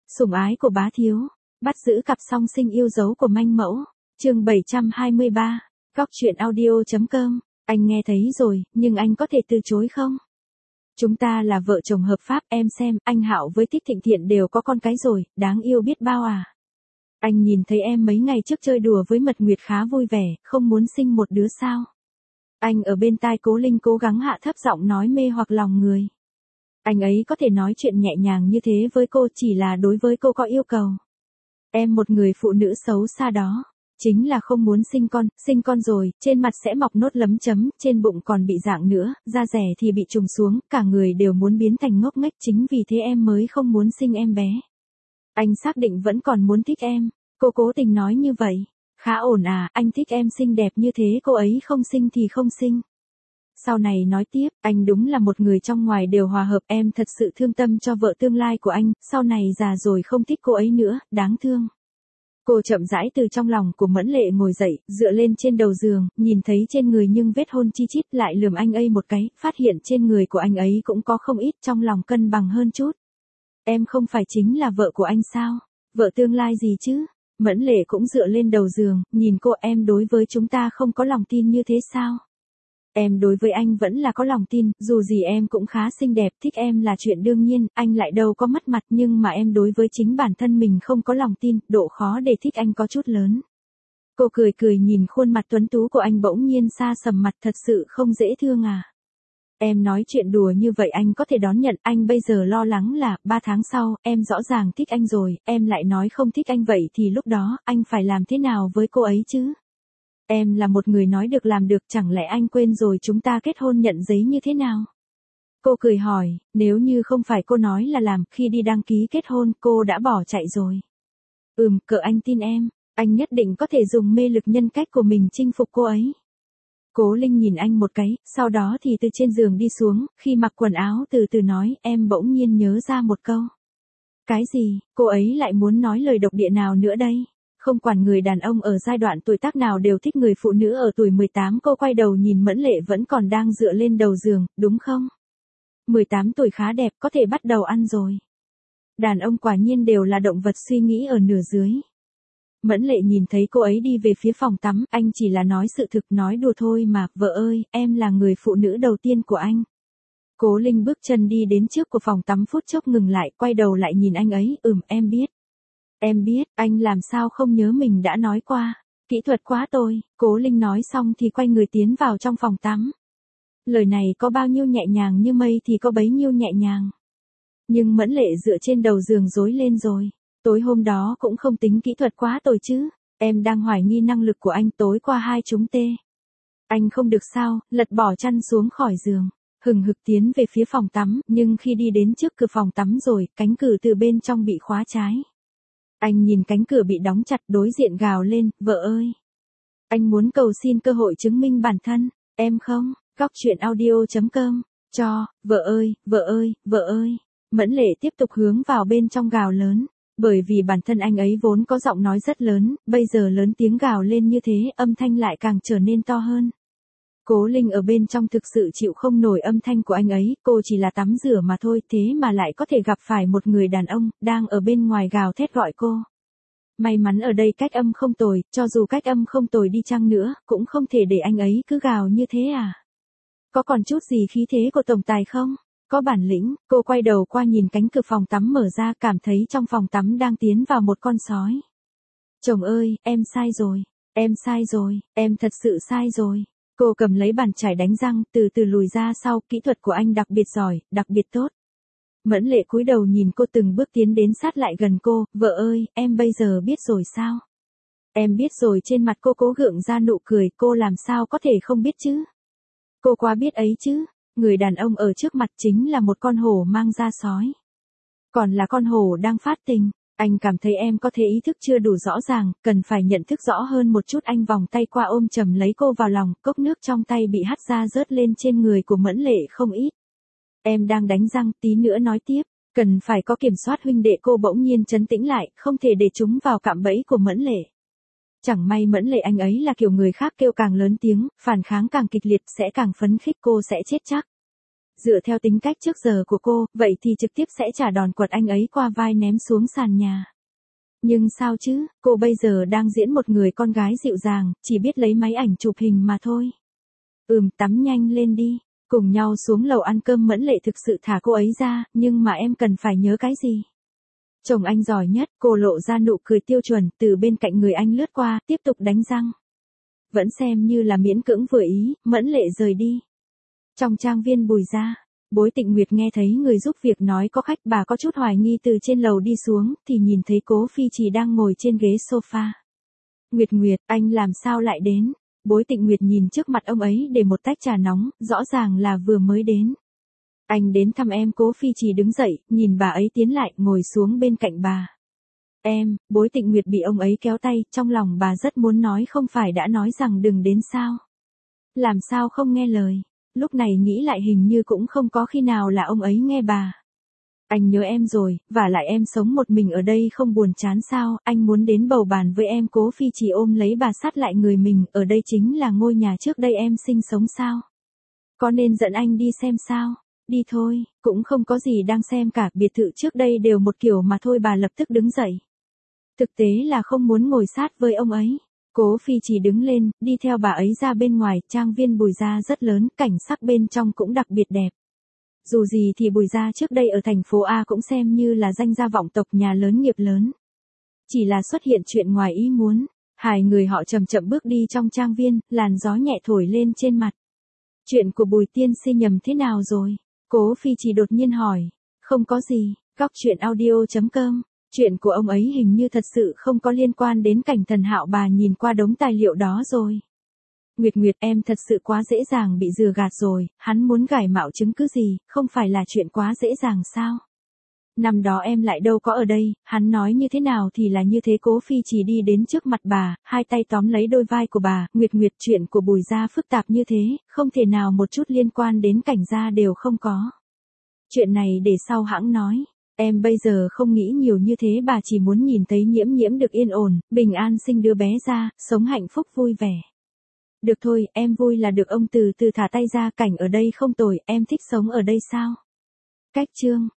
Sủng ái của bá thiếu, bắt giữ cặp song sinh yêu dấu của manh mẫu, chương 723, góc truyện audio.com, anh nghe thấy rồi, nhưng anh có thể từ chối không? Chúng ta là vợ chồng hợp pháp, em xem, anh Hạo với Thích Thịnh Thiện đều có con cái rồi, đáng yêu biết bao à. Anh nhìn thấy em mấy ngày trước chơi đùa với Mật Nguyệt khá vui vẻ, không muốn sinh một đứa sao? Anh ở bên tai Cố Linh cố gắng hạ thấp giọng nói mê hoặc lòng người. Anh ấy có thể nói chuyện nhẹ nhàng như thế với cô chỉ là đối với cô có yêu cầu. Em một người phụ nữ xấu xa đó, chính là không muốn sinh con rồi, trên mặt sẽ mọc nốt lấm chấm, trên bụng còn bị rạng nữa, da rẻ thì bị trùng xuống, cả người đều muốn biến thành ngốc nghếch, chính vì thế em mới không muốn sinh em bé. Anh xác định vẫn còn muốn thích em, cô cố tình nói như vậy. Khá ổn à, anh thích em xinh đẹp như thế, cô ấy không sinh thì không sinh. Sau này nói tiếp, anh đúng là một người trong ngoài đều hòa hợp, em thật sự thương tâm cho vợ tương lai của anh, sau này già rồi không thích cô ấy nữa, đáng thương. Cô chậm rãi từ trong lòng của Mẫn Lệ ngồi dậy, dựa lên trên đầu giường, nhìn thấy trên người nhưng vết hôn chi chít, lại lườm anh ấy một cái, phát hiện trên người của anh ấy cũng có không ít, trong lòng cân bằng hơn chút. Em không phải chính là vợ của anh sao? Vợ tương lai gì chứ? Mẫn Lệ cũng dựa lên đầu giường, nhìn cô, em đối với chúng ta không có lòng tin như thế sao? Em đối với anh vẫn là có lòng tin, dù gì em cũng khá xinh đẹp, thích em là chuyện đương nhiên, anh lại đâu có mất mặt, nhưng mà em đối với chính bản thân mình không có lòng tin, độ khó để thích anh có chút lớn. Cô cười cười nhìn khuôn mặt tuấn tú của anh bỗng nhiên xa sầm mặt, thật sự không dễ thương à. Em nói chuyện đùa như vậy anh có thể đón nhận, anh bây giờ lo lắng là, 3 tháng sau, em rõ ràng thích anh rồi, em lại nói không thích anh vậy thì lúc đó, anh phải làm thế nào với cô ấy chứ? Em là một người nói được làm được, chẳng lẽ anh quên rồi chúng ta kết hôn nhận giấy như thế nào? Cô cười hỏi, nếu như không phải cô nói là làm, khi đi đăng ký kết hôn, cô đã bỏ chạy rồi. Cỡ anh tin em, anh nhất định có thể dùng mê lực nhân cách của mình chinh phục cô ấy. Cố Linh nhìn anh một cái, sau đó thì từ trên giường đi xuống, khi mặc quần áo từ từ nói, em bỗng nhiên nhớ ra một câu. Cái gì, cô ấy lại muốn nói lời độc địa nào nữa đây? Không quản người đàn ông ở giai đoạn tuổi tác nào đều thích người phụ nữ ở tuổi 18, cô quay đầu nhìn Mẫn Lệ vẫn còn đang dựa lên đầu giường, đúng không? 18 tuổi khá đẹp, có thể bắt đầu ăn rồi. Đàn ông quả nhiên đều là động vật suy nghĩ ở nửa dưới. Mẫn Lệ nhìn thấy cô ấy đi về phía phòng tắm, anh chỉ là nói sự thực, nói đùa thôi mà, vợ ơi, em là người phụ nữ đầu tiên của anh. Cố Linh bước chân đi đến trước của phòng tắm, phút chốc ngừng lại, quay đầu lại nhìn anh ấy, em biết. Em biết, anh làm sao không nhớ mình đã nói qua. Kỹ thuật quá tôi, Cố Linh nói xong thì quay người tiến vào trong phòng tắm. Lời này có bao nhiêu nhẹ nhàng như mây thì có bấy nhiêu nhẹ nhàng. Nhưng Mẫn Lệ dựa trên đầu giường rối lên rồi. Tối hôm đó cũng không tính kỹ thuật quá tồi chứ. Em đang hoài nghi năng lực của anh, tối qua hai chúng tê. Anh không được sao, lật bỏ chăn xuống khỏi giường. Hừng hực tiến về phía phòng tắm, nhưng khi đi đến trước cửa phòng tắm rồi, cánh cửa từ bên trong bị khóa trái. Anh nhìn cánh cửa bị đóng chặt, đối diện gào lên, vợ ơi. Anh muốn cầu xin cơ hội chứng minh bản thân, em không, góc truyện audio.com, vợ ơi, vợ ơi, vợ ơi. Mẫn Lệ tiếp tục hướng vào bên trong gào lớn, bởi vì bản thân anh ấy vốn có giọng nói rất lớn, bây giờ lớn tiếng gào lên như thế, âm thanh lại càng trở nên to hơn. Cố Linh ở bên trong thực sự chịu không nổi âm thanh của anh ấy, cô chỉ là tắm rửa mà thôi, thế mà lại có thể gặp phải một người đàn ông, đang ở bên ngoài gào thét gọi cô. May mắn ở đây cách âm không tồi, cho dù cách âm không tồi đi chăng nữa, cũng không thể để anh ấy cứ gào như thế à. Có còn chút gì khí thế của tổng tài không? Có bản lĩnh, cô quay đầu qua nhìn cánh cửa phòng tắm mở ra, cảm thấy trong phòng tắm đang tiến vào một con sói. Chồng ơi, em sai rồi, em thật sự sai rồi. Cô cầm lấy bàn chải đánh răng, từ từ lùi ra sau, kỹ thuật của anh đặc biệt giỏi, đặc biệt tốt. Mẫn Lệ cúi đầu nhìn cô từng bước tiến đến sát lại gần cô, vợ ơi, em bây giờ biết rồi sao? Em biết rồi, trên mặt cô cố gượng ra nụ cười, cô làm sao có thể không biết chứ? Cô quá biết ấy chứ, người đàn ông ở trước mặt chính là một con hổ mang da sói. Còn là con hổ đang phát tình. Anh cảm thấy em có thể ý thức chưa đủ rõ ràng, cần phải nhận thức rõ hơn một chút. Anh vòng tay qua ôm chầm lấy cô vào lòng, cốc nước trong tay bị hắt ra rớt lên trên người của Mẫn Lệ không ít. Em đang đánh răng, tí nữa nói tiếp, cần phải có kiểm soát huynh đệ. Cô bỗng nhiên trấn tĩnh lại, không thể để chúng vào cạm bẫy của Mẫn Lệ. Chẳng may Mẫn Lệ anh ấy là kiểu người khác, kêu càng lớn tiếng, phản kháng càng kịch liệt, sẽ càng phấn khích, cô sẽ chết chắc. Dựa theo tính cách trước giờ của cô, vậy thì trực tiếp sẽ trả đòn quật anh ấy qua vai ném xuống sàn nhà. Nhưng sao chứ, cô bây giờ đang diễn một người con gái dịu dàng, chỉ biết lấy máy ảnh chụp hình mà thôi. Tắm nhanh lên đi. Cùng nhau xuống lầu ăn cơm. Mẫn Lệ thực sự thả cô ấy ra, nhưng mà em cần phải nhớ cái gì? Chồng anh giỏi nhất, cô lộ ra nụ cười tiêu chuẩn, từ bên cạnh người anh lướt qua, tiếp tục đánh răng. Vẫn xem như là miễn cưỡng vừa ý, Mẫn Lệ rời đi. Trong trang viên Bùi gia, Bối Tịnh Nguyệt nghe thấy người giúp việc nói có khách, bà có chút hoài nghi từ trên lầu đi xuống, thì nhìn thấy Cố Phi Trì đang ngồi trên ghế sofa. Nguyệt, anh làm sao lại đến? Bối Tịnh Nguyệt nhìn trước mặt ông ấy để một tách trà nóng, rõ ràng là vừa mới đến. Anh đến thăm em. Cố Phi Trì đứng dậy, nhìn bà ấy tiến lại, ngồi xuống bên cạnh bà. Bối Tịnh Nguyệt bị ông ấy kéo tay, trong lòng bà rất muốn nói không phải đã nói rằng đừng đến sao. Làm sao không nghe lời. Lúc này nghĩ lại hình như cũng không có khi nào là ông ấy nghe bà. Anh nhớ em rồi, vả lại em sống một mình ở đây không buồn chán sao, anh muốn đến bầu bàn với em. Cố Phi Trì ôm lấy bà sát lại người mình, ở đây chính là ngôi nhà trước đây em sinh sống sao. Có nên dẫn anh đi xem sao? Đi thôi, cũng không có gì đang xem cả, biệt thự trước đây đều một kiểu mà thôi. Bà lập tức đứng dậy. Thực tế là không muốn ngồi sát với ông ấy. Cố Phi Trì đứng lên, đi theo bà ấy ra bên ngoài. Trang viên Bùi gia rất lớn, cảnh sắc bên trong cũng đặc biệt đẹp. Dù gì thì Bùi gia trước đây ở thành phố A cũng xem như là danh gia vọng tộc, nhà lớn nghiệp lớn. Chỉ là xuất hiện chuyện ngoài ý muốn. Hai người họ chậm chậm bước đi trong trang viên, làn gió nhẹ thổi lên trên mặt. Chuyện của Bùi tiên sinh nhầm thế nào rồi? Cố Phi Trì đột nhiên hỏi. Không có gì, Cóc Truyện Audio.com. Chuyện của ông ấy hình như thật sự không có liên quan đến Cảnh Thần Hạo. Bà nhìn qua đống tài liệu đó rồi. Nguyệt, em thật sự quá dễ dàng bị lừa gạt rồi, hắn muốn gài mạo chứng cứ gì, không phải là chuyện quá dễ dàng sao? Năm đó em lại đâu có ở đây, hắn nói như thế nào thì là như thế. Cố Phi Trì đi đến trước mặt bà, hai tay tóm lấy đôi vai của bà. Nguyệt, chuyện của Bùi gia phức tạp như thế, không thể nào một chút liên quan đến Cảnh gia đều không có. Chuyện này để sau hãng nói. Em bây giờ không nghĩ nhiều như thế. Bà chỉ muốn nhìn thấy Nhiễm được yên ổn, bình an sinh đứa bé ra, sống hạnh phúc vui vẻ. Được thôi, em vui là được. Ông từ từ thả tay ra. Cảnh ở đây không tồi, em thích sống ở đây sao? Cách chương